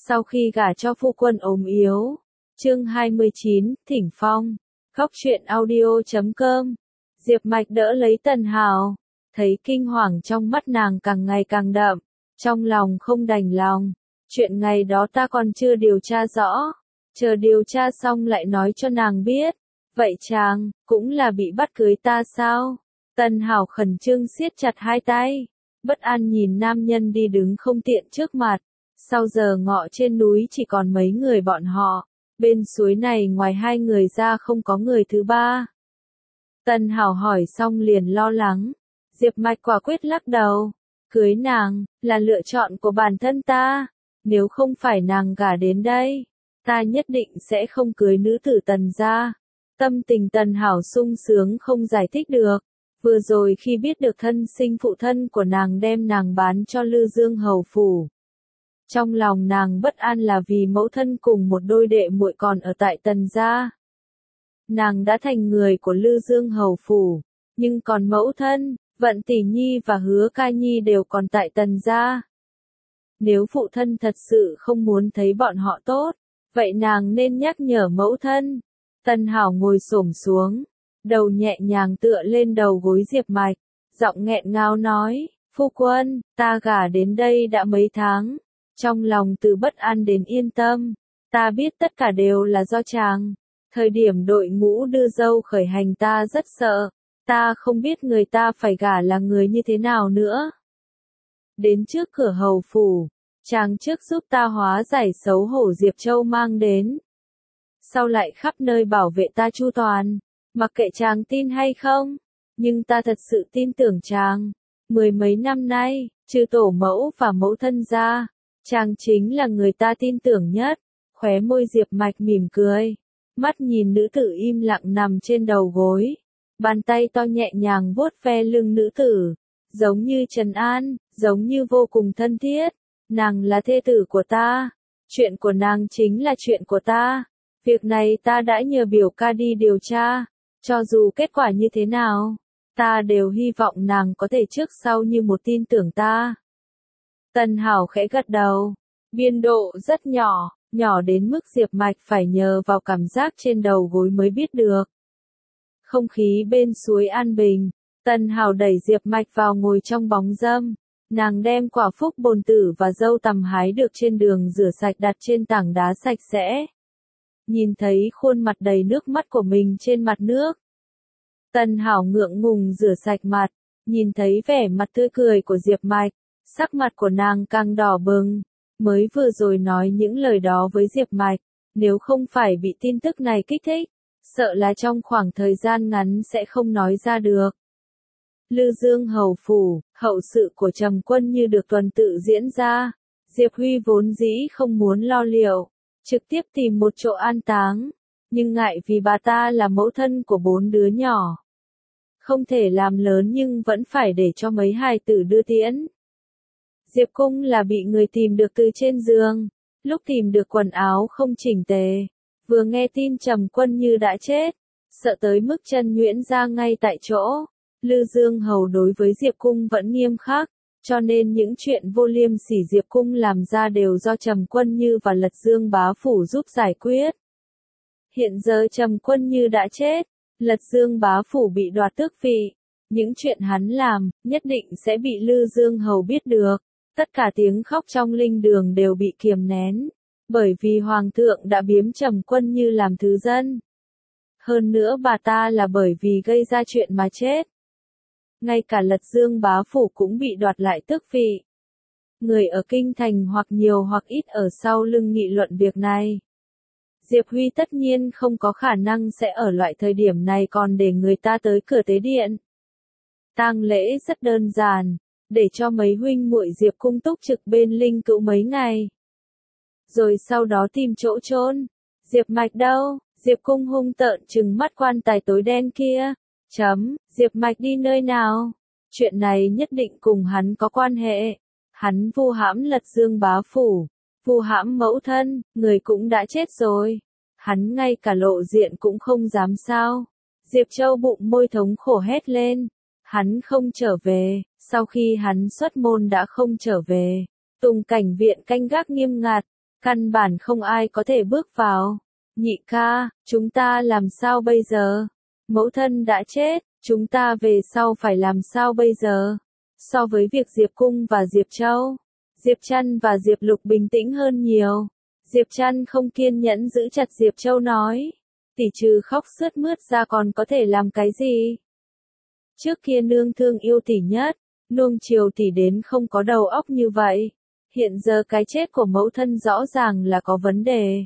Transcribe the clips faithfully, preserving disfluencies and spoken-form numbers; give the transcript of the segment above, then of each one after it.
Sau khi gả cho phu quân ốm yếu. Chương hai mươi chín, Thỉnh Phong. Góc truyện audio chấm com. Diệp Mạch đỡ lấy Tần Hào, thấy kinh hoàng trong mắt nàng càng ngày càng đậm, trong lòng không đành lòng. Chuyện ngày đó ta còn chưa điều tra rõ, chờ điều tra xong lại nói cho nàng biết. Vậy chàng, cũng là bị bắt cưới ta sao? Tần Hào khẩn trương siết chặt hai tay, bất an nhìn nam nhân đi đứng không tiện trước mặt. Sau giờ ngọ trên núi chỉ còn mấy người bọn họ, bên suối này ngoài hai người ra không có người thứ ba. Tần Hảo hỏi xong liền lo lắng, Diệp Mạch quả quyết lắc đầu, cưới nàng, là lựa chọn của bản thân ta, nếu không phải nàng gả đến đây, ta nhất định sẽ không cưới nữ tử Tần gia. Tâm tình Tần Hảo sung sướng không giải thích được, vừa rồi khi biết được thân sinh phụ thân của nàng đem nàng bán cho Lư Dương hầu phủ. Trong lòng nàng bất an là vì mẫu thân cùng một đôi đệ muội còn ở tại Tần gia. Nàng đã thành người của Lư Dương hầu phủ, nhưng còn mẫu thân, Vận Tỷ Nhi và Hứa Ca Nhi đều còn tại Tần gia. Nếu phụ thân thật sự không muốn thấy bọn họ tốt, vậy nàng nên nhắc nhở mẫu thân. Tần Hảo ngồi xổm xuống, đầu nhẹ nhàng tựa lên đầu gối Diệp Mạch, giọng nghẹn ngào nói, phu quân, ta gả đến đây đã mấy tháng. Trong lòng từ bất an đến yên tâm, ta biết tất cả đều là do chàng. Thời điểm đội ngũ đưa dâu khởi hành ta rất sợ, ta không biết người ta phải gả là người như thế nào nữa. Đến trước cửa hầu phủ, chàng trước giúp ta hóa giải xấu hổ Diệp Châu mang đến. Sau lại khắp nơi bảo vệ ta chu toàn, mặc kệ chàng tin hay không, nhưng ta thật sự tin tưởng chàng. Mười mấy năm nay, trừ tổ mẫu và mẫu thân ra, chàng chính là người ta tin tưởng nhất. Khóe môi Diệp Mạch mỉm cười, mắt nhìn nữ tử im lặng nằm trên đầu gối, bàn tay to nhẹ nhàng vuốt ve lưng nữ tử, giống như trấn an, giống như vô cùng thân thiết. Nàng là thê tử của ta, chuyện của nàng chính là chuyện của ta, việc này ta đã nhờ biểu ca đi điều tra, cho dù kết quả như thế nào, ta đều hy vọng nàng có thể trước sau như một tin tưởng ta. Tần Hảo khẽ gật đầu, biên độ rất nhỏ, nhỏ đến mức Diệp Mạch phải nhờ vào cảm giác trên đầu gối mới biết được. Không khí bên suối an bình, Tần Hảo đẩy Diệp Mạch vào ngồi trong bóng râm, nàng đem quả phúc bồn tử và dâu tằm hái được trên đường rửa sạch đặt trên tảng đá sạch sẽ. Nhìn thấy khuôn mặt đầy nước mắt của mình trên mặt nước, Tần Hảo ngượng ngùng rửa sạch mặt, nhìn thấy vẻ mặt tươi cười của Diệp Mạch. Sắc mặt của nàng càng đỏ bừng, mới vừa rồi nói những lời đó với Diệp Mạch, nếu không phải bị tin tức này kích thích, sợ là trong khoảng thời gian ngắn sẽ không nói ra được. Lư Dương hầu phủ, hậu sự của Trầm Quân như được tuần tự diễn ra, Diệp Huy vốn dĩ không muốn lo liệu, trực tiếp tìm một chỗ an táng, nhưng ngại vì bà ta là mẫu thân của bốn đứa nhỏ. Không thể làm lớn nhưng vẫn phải để cho mấy hài tử đưa tiễn. Diệp Cung là bị người tìm được từ trên giường, lúc tìm được quần áo không chỉnh tề, vừa nghe tin Trầm Quân như đã chết, sợ tới mức chân nhuyễn ra ngay tại chỗ. Lư Dương hầu đối với Diệp Cung vẫn nghiêm khắc, cho nên những chuyện vô liêm sỉ Diệp Cung làm ra đều do Trầm Quân Như và Lật Dương bá phủ giúp giải quyết. Hiện giờ Trầm Quân Như đã chết, Lật Dương bá phủ bị đoạt tước vị, những chuyện hắn làm, nhất định sẽ bị Lư Dương hầu biết được. Tất cả tiếng khóc trong linh đường đều bị kiềm nén, bởi vì Hoàng thượng đã biếm Trầm Quân Như làm thứ dân. Hơn nữa bà ta là bởi vì gây ra chuyện mà chết. Ngay cả Lật Dương bá phủ cũng bị đoạt lại tước vị. Người ở kinh thành hoặc nhiều hoặc ít ở sau lưng nghị luận việc này. Diệp Huy tất nhiên không có khả năng sẽ ở loại thời điểm này còn để người ta tới cửa tế điện. Tang lễ rất đơn giản, để cho mấy huynh muội Diệp Cung túc trực bên linh cữu mấy ngày. Rồi sau đó tìm chỗ chôn. Diệp Mạch đâu? Diệp Cung hung tợn trừng mắt quan tài tối đen kia. Chấm, Diệp Mạch đi nơi nào? Chuyện này nhất định cùng hắn có quan hệ. Hắn vu hãm Lật Dương bá phủ, vu hãm mẫu thân, người cũng đã chết rồi. Hắn ngay cả lộ diện cũng không dám sao. Diệp Châu bụng môi thống khổ hét lên. Hắn không trở về, sau khi hắn xuất môn đã không trở về. Tùng cảnh viện canh gác nghiêm ngặt, Căn bản không ai có thể bước vào. Nhị ca, chúng ta làm sao bây giờ? Mẫu thân đã chết, chúng ta về sau phải làm sao bây giờ? So với việc Diệp Cung và Diệp Châu, Diệp Trăn và Diệp Lục bình tĩnh hơn nhiều. Diệp Trăn không kiên nhẫn giữ chặt Diệp Châu nói, tỷ trừ khóc sướt mướt ra còn có thể làm cái gì? Trước kia nương thương yêu tỷ nhất, nuông chiều tỷ đến không có đầu óc như vậy. Hiện giờ cái chết của mẫu thân rõ ràng là có vấn đề.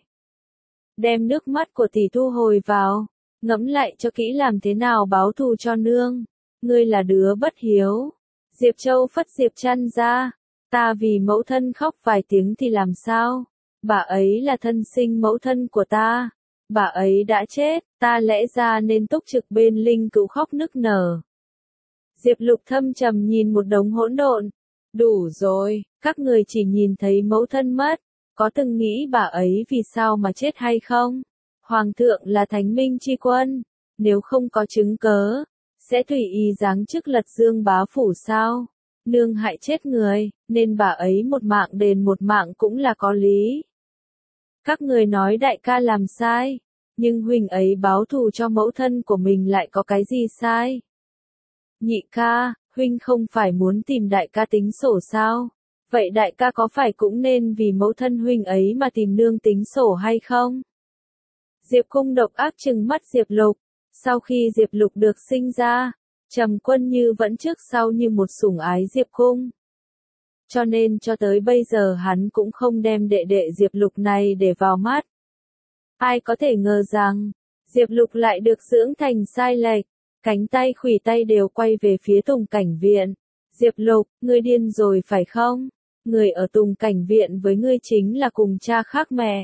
Đem nước mắt của tỷ thu hồi vào, ngẫm lại cho kỹ làm thế nào báo thù cho nương. Ngươi là đứa bất hiếu. Diệp Châu phất Diệp Trăn ra, ta vì mẫu thân khóc vài tiếng thì làm sao? Bà ấy là thân sinh mẫu thân của ta. Bà ấy đã chết, ta lẽ ra nên túc trực bên linh cữu khóc nức nở. Diệp Lục thâm trầm nhìn một đống hỗn độn. Đủ rồi, các người chỉ nhìn thấy mẫu thân mất, có từng nghĩ bà ấy vì sao mà chết hay không? Hoàng thượng là thánh minh chi quân, nếu không có chứng cớ, sẽ tùy ý giáng chức lật dương bá phủ sao? Nương hại chết người, nên bà ấy một mạng đền một mạng cũng là có lý. Các người nói đại ca làm sai, nhưng huynh ấy báo thù cho mẫu thân của mình lại có cái gì sai? Nhị ca, huynh không phải muốn tìm đại ca tính sổ sao? Vậy đại ca có phải cũng nên vì mẫu thân huynh ấy mà tìm nương tính sổ hay không? Diệp Cung độc ác trừng mắt Diệp Lục. Sau khi Diệp Lục được sinh ra, Trầm Quân Như vẫn trước sau như một sủng ái Diệp Cung. Cho nên cho tới bây giờ hắn cũng không đem đệ đệ Diệp Lục này để vào mắt. Ai có thể ngờ rằng, Diệp Lục lại được dưỡng thành sai lệch, cánh tay khuỷu tay đều quay về phía Tùng Cảnh Viện. Diệp Lục, ngươi điên rồi phải không? Người ở Tùng Cảnh Viện với ngươi chính là cùng cha khác mẹ.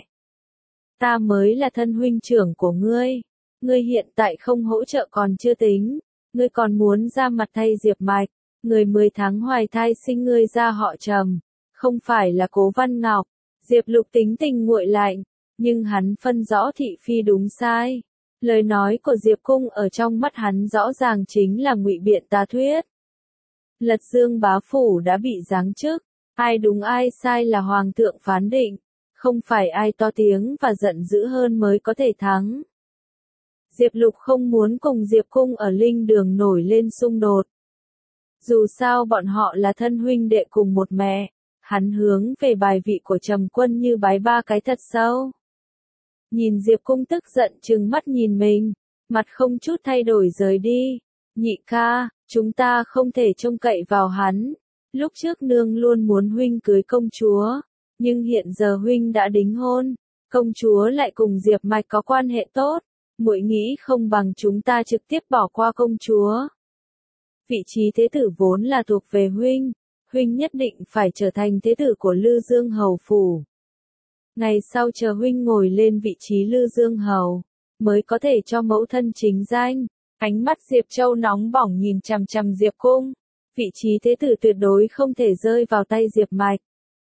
Ta mới là thân huynh trưởng của ngươi. Ngươi hiện tại không hỗ trợ còn chưa tính. Ngươi còn muốn ra mặt thay Diệp Mạch. Người mười tháng hoài thai sinh ngươi ra họ Trầm. Không phải là Cố Văn Ngọc. Diệp Lục tính tình nguội lạnh. Nhưng hắn phân rõ thị phi đúng sai. Lời nói của Diệp Cung ở trong mắt hắn rõ ràng chính là ngụy biện tà thuyết. Lật dương bá phủ đã bị giáng chức. Ai đúng ai sai là hoàng thượng phán định. Không phải ai to tiếng và giận dữ hơn mới có thể thắng. Diệp Lục không muốn cùng Diệp Cung ở linh đường nổi lên xung đột. Dù sao bọn họ là thân huynh đệ cùng một mẹ, hắn hướng về bài vị của Trầm Quân Như bái ba cái thật sâu. Nhìn Diệp Cung tức giận trừng mắt nhìn mình, mặt không chút thay đổi rời đi. Nhị ca, chúng ta không thể trông cậy vào hắn. Lúc trước nương luôn muốn huynh cưới công chúa, nhưng hiện giờ huynh đã đính hôn, công chúa lại cùng Diệp Mạch có quan hệ tốt, muội nghĩ không bằng chúng ta trực tiếp bỏ qua công chúa. Vị trí thế tử vốn là thuộc về huynh, huynh nhất định phải trở thành thế tử của Lư Dương Hầu phủ. Ngày sau chờ huynh ngồi lên vị trí Lư Dương Hầu, mới có thể cho mẫu thân chính danh. Ánh mắt Diệp Châu nóng bỏng nhìn chằm chằm Diệp Cung. Vị trí thế tử tuyệt đối không thể rơi vào tay Diệp Mạch.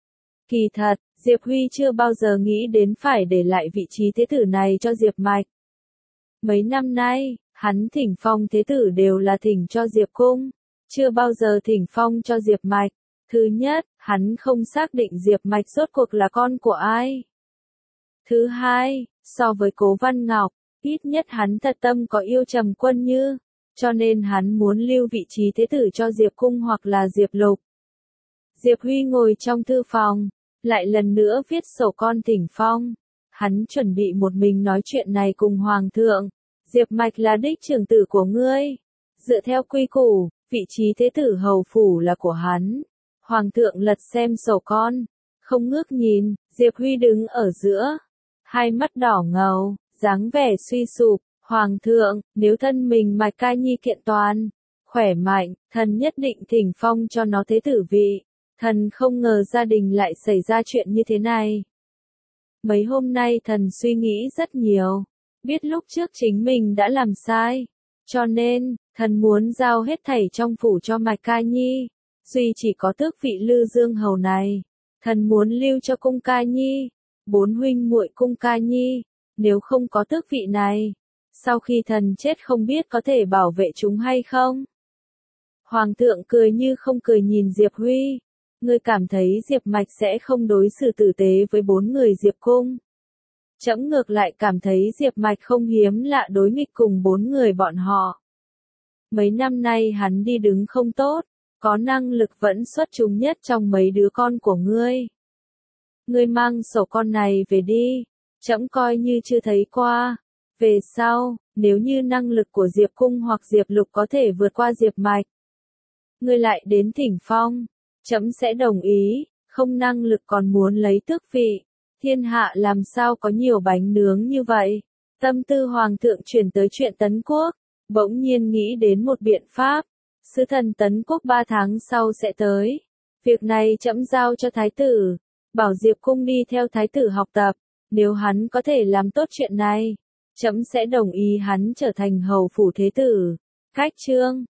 Kỳ thật, Diệp Huy chưa bao giờ nghĩ đến phải để lại vị trí thế tử này cho Diệp Mạch. Mấy năm nay, hắn thỉnh phong thế tử đều là thỉnh cho Diệp Cung, chưa bao giờ thỉnh phong cho Diệp Mạch. Thứ nhất, hắn không xác định Diệp Mạch rốt cuộc là con của ai. Thứ hai, so với Cố Văn Ngọc, ít nhất hắn thật tâm có yêu Trầm Quân Như, cho nên hắn muốn lưu vị trí thế tử cho Diệp Cung hoặc là Diệp Lục. Diệp Huy ngồi trong thư phòng, lại lần nữa viết sổ con thỉnh phong. Hắn chuẩn bị một mình nói chuyện này cùng Hoàng thượng. Diệp Mạch là đích trưởng tử của ngươi. Dựa theo quy củ, vị trí thế tử hầu phủ là của hắn. Hoàng thượng lật xem sổ con, không ngước nhìn, Diệp Huy đứng ở giữa. Hai mắt đỏ ngầu, dáng vẻ suy sụp. Hoàng thượng, nếu thân mình Mạch Ca Nhi kiện toàn, khỏe mạnh, thần nhất định thỉnh phong cho nó thế tử vị. Thần không ngờ gia đình lại xảy ra chuyện như thế này. Mấy hôm nay thần suy nghĩ rất nhiều, biết lúc trước chính mình đã làm sai, cho nên, thần muốn giao hết thảy trong phủ cho Mạch Ca Nhi, duy chỉ có tước vị Lư Dương Hầu này, thần muốn lưu cho Cung Ca Nhi, bốn huynh muội Cung Ca Nhi, nếu không có tước vị này, sau khi thần chết không biết có thể bảo vệ chúng hay không. Hoàng thượng cười như không cười nhìn Diệp Huy, Ngươi cảm thấy Diệp Mạch sẽ không đối xử tử tế với bốn người Diệp cung. Trẫm ngược lại cảm thấy Diệp Mạch không hiếm lạ đối nghịch cùng bốn người bọn họ. Mấy năm nay hắn đi đứng không tốt, có năng lực vẫn xuất chúng nhất trong mấy đứa con của ngươi. Ngươi mang sổ con này về đi, trẫm coi như chưa thấy qua. Về sau, nếu như năng lực của Diệp cung hoặc Diệp lục có thể vượt qua Diệp Mạch, ngươi lại đến Thỉnh Phong, trẫm sẽ đồng ý, không năng lực còn muốn lấy tước vị. Thiên hạ làm sao có nhiều bánh nướng như vậy? Tâm tư hoàng thượng chuyển tới chuyện Tấn Quốc, bỗng nhiên nghĩ đến một biện pháp. Sứ thần Tấn Quốc ba tháng sau sẽ tới. Việc này trẫm giao cho thái tử, bảo Diệp cung đi theo thái tử học tập. Nếu hắn có thể làm tốt chuyện này, trẫm sẽ đồng ý hắn trở thành hầu phủ thế tử. Cách chương